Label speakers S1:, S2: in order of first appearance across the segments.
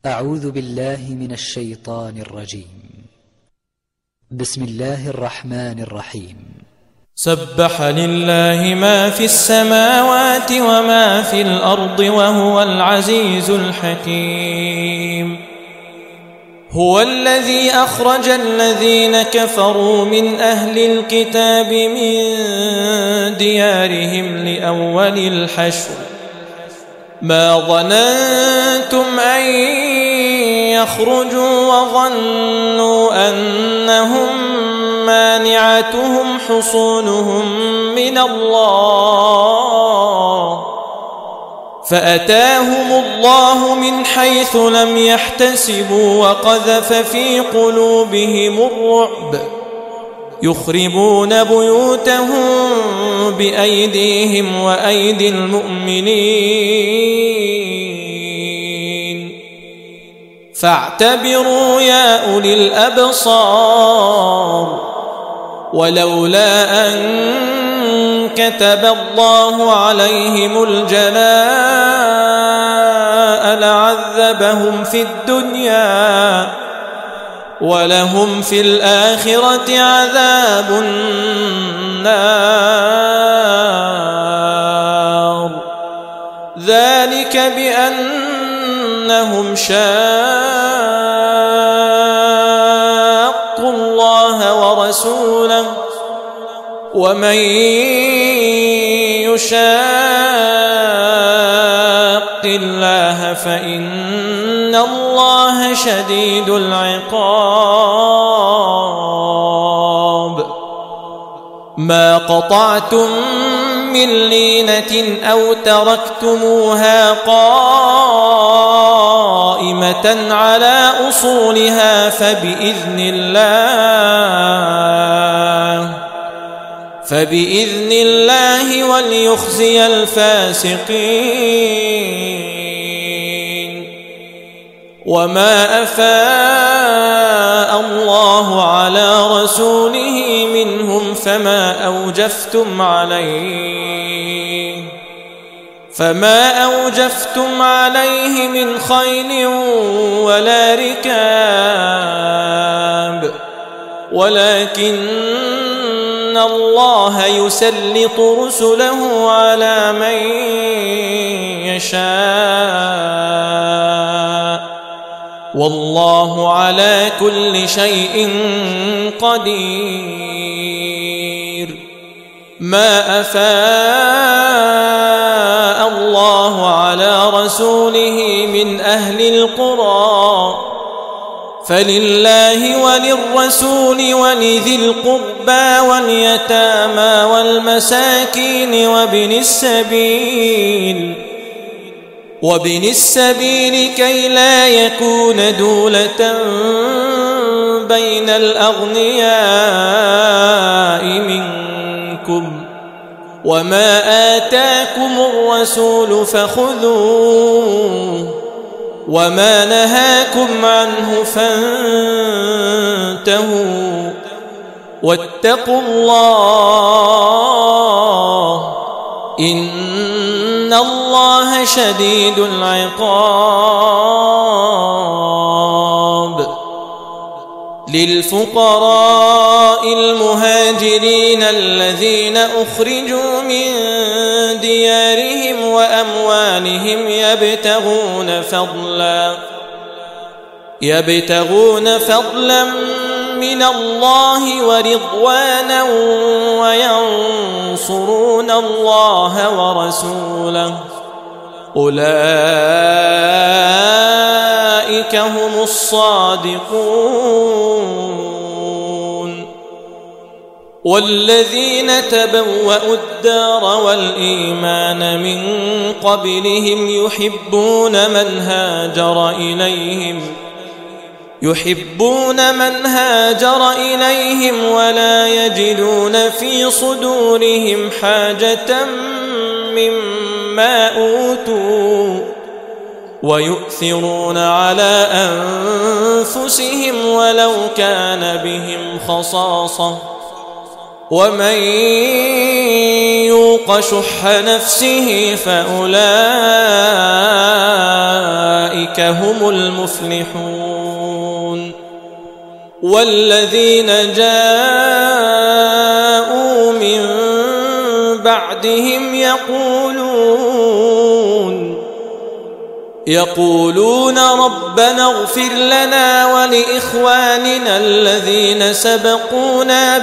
S1: أعوذ بالله من الشيطان الرجيم. بسم الله الرحمن الرحيم.
S2: سبح لله ما في السماوات وما في الأرض وهو العزيز الحكيم. هو الذي أخرج الذين كفروا من أهل الكتاب من ديارهم لأول الحشر ما ظننتم أن يخرجوا وظنوا أنهم مانعتهم حصونهم من الله فأتاهم الله من حيث لم يحتسبوا وقذف في قلوبهم الرعب يخربون بيوتهم بأيديهم وأيدي المؤمنين فاعتبروا يا أولي الأبصار ولولا أن كتب الله عليهم الجلاء لعذبهم في الدنيا ولهم في الآخرة عذاب النار ذلك بأنهم شاقوا الله ورسوله ومن يشاق الله فإن الله شديد العقاب ما قطعتم من لينة أو تركتموها قائمة على أصولها فبإذن الله وليخزي الفاسقين وما أفاء الله على رسوله منهم فما أوجفتم عليه من خيل ولا ركاب ولكن الله يسلط رسله على من يشاء والله على كل شيء قدير ما أفاء الله على رسوله من أهل القرى فلله وللرسول ولذي القربى واليتامى والمساكين وابن السبيل كي لا يكون دولة بين الأغنياء منكم وما آتاكم الرسول فخذوه وما نهاكم عنه فانتهوا واتقوا الله إن الله شديد العقاب للفقراء المهاجرين الذين أخرجوا من ديارهم وأموالهم يبتغون فضلا من الله ورضوانا وينصرون الله ورسوله أولئك هم الصادقون والذين تبوأوا الدار والإيمان من قبلهم يحبون من هاجر إليهم ولا يجدون في صدورهم حاجة مما أوتوا ويؤثرون على أنفسهم ولو كان بهم خصاصة ومن يوق شح نفسه فأولئك أولئك هم المفلحون. والذين جاءوا من بعدهم يقولون ربنا اغفر لنا ولإخواننا الذين سبقونا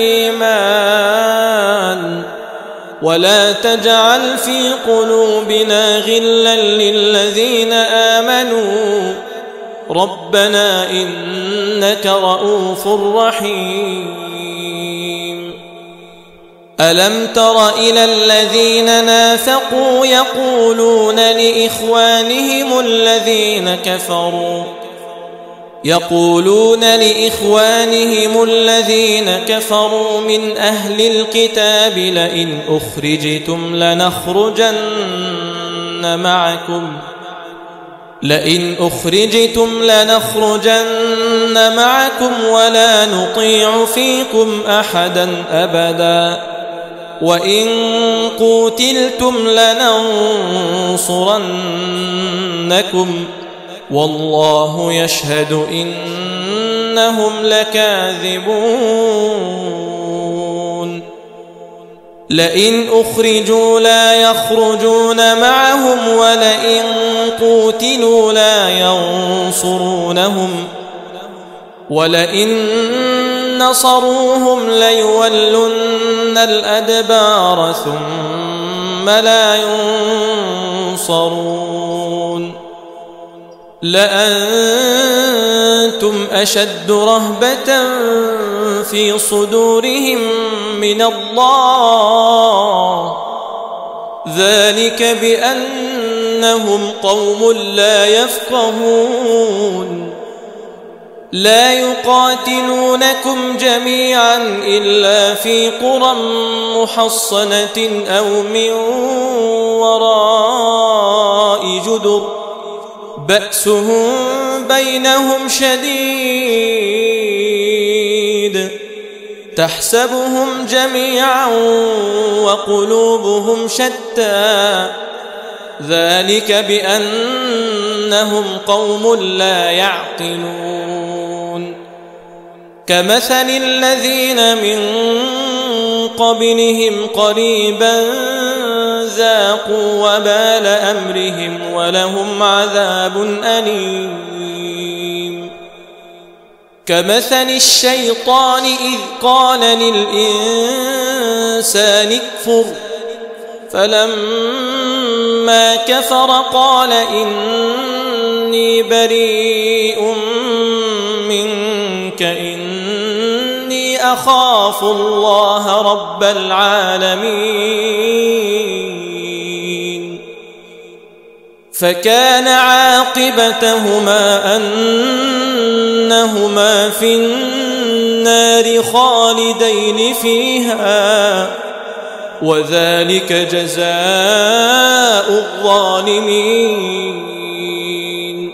S2: بالإيمان ولا تجعل في قلوبنا غلا للذين آمنوا ربنا إنك رؤوف رحيم. ألم تر إلى الذين نافقوا يقولون لإخوانهم الذين كفروا من أهل الكتاب لئن أخرجتم لنخرجن معكم ولا نطيع فيكم أحدا أبدا وإن قوتلتم لننصرنكم والله يشهد إنهم لكاذبون. لئن أخرجوا لا يخرجون معهم ولئن قوتلوا لا ينصرونهم ولئن نصروهم ليولن الأدبار ثم لا ينصرون. لأنتم أشد رهبة في صدورهم من الله ذلك بأنهم قوم لا يفقهون. لا يقاتلونكم جميعا إلا في قرى محصنة أو من وراء جدر بأسهم بينهم شديد تحسبهم جميعا وقلوبهم شتى ذلك بأنهم قوم لا يعقلون. كمثل الذين من قبلهم قريبا ذاقوا وبال أمرهم ولهم عذاب أليم. كمثل الشيطان إذ قال للإنسان اكفر فلما كفر قال إني بريء منك إني أخاف الله رب العالمين. فكان عاقبتهما أنهما في النار خالدين فيها وذلك جزاء الظالمين.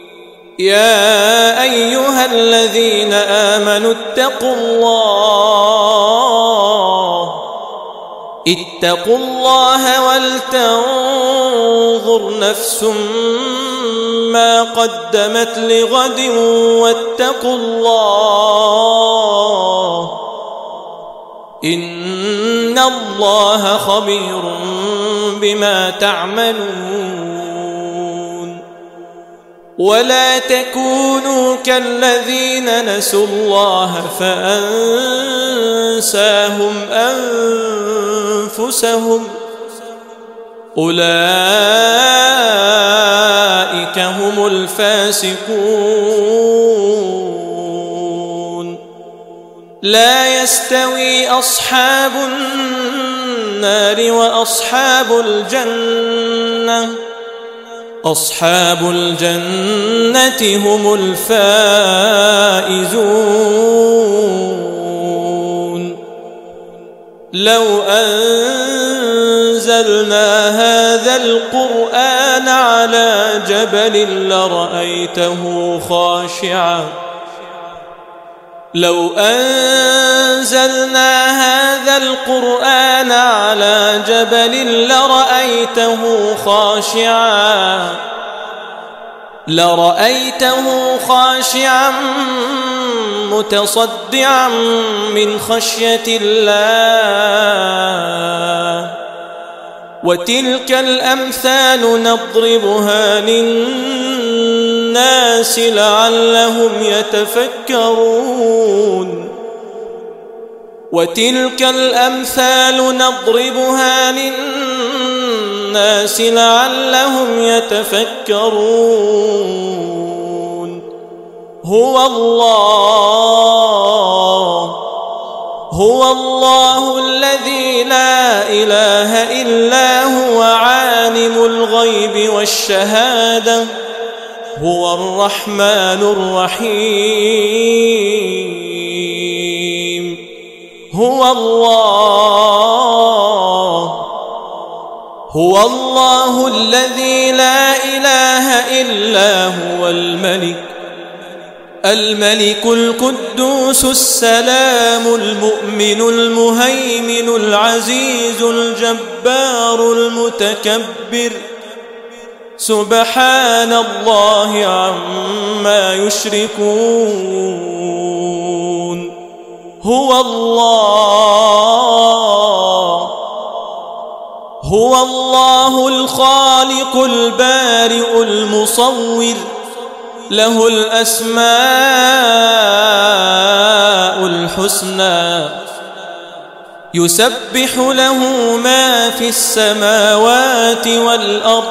S2: يا أيها الذين آمنوا اتقوا الله ولتنظر نفس ما قدمت لغد واتقوا الله إن الله خبير بما تعملون. ولا تكونوا كالذين نسوا الله فأنساهم أنفسهم أولئك هم الفاسقون. لا يستوي أصحاب النار وأصحاب الجنة أصحاب الجنة هم الفائزون. لو أنزلنا هذا القرآن على جبل لرأيته خاشعا لرأيته خاشعا متصدعا من خشية الله. وتلك الأمثال نضربها للناس لعلهم يتفكرون. وتلك الأمثال نضربها للناس لعلهم يتفكرون. هو الله الذي لا إله إلا هو عالم الغيب والشهادة هو الرحمن الرحيم. هو الله الذي لا إله إلا هو الملك القدوس السلام المؤمن المهيمن العزيز الجبار المتكبر سبحان الله عما يشركون. هو الله الخالق البارئ المصور له الأسماء الحسنى يسبح له ما في السماوات والأرض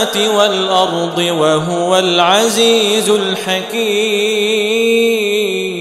S2: وهو العزيز الحكيم.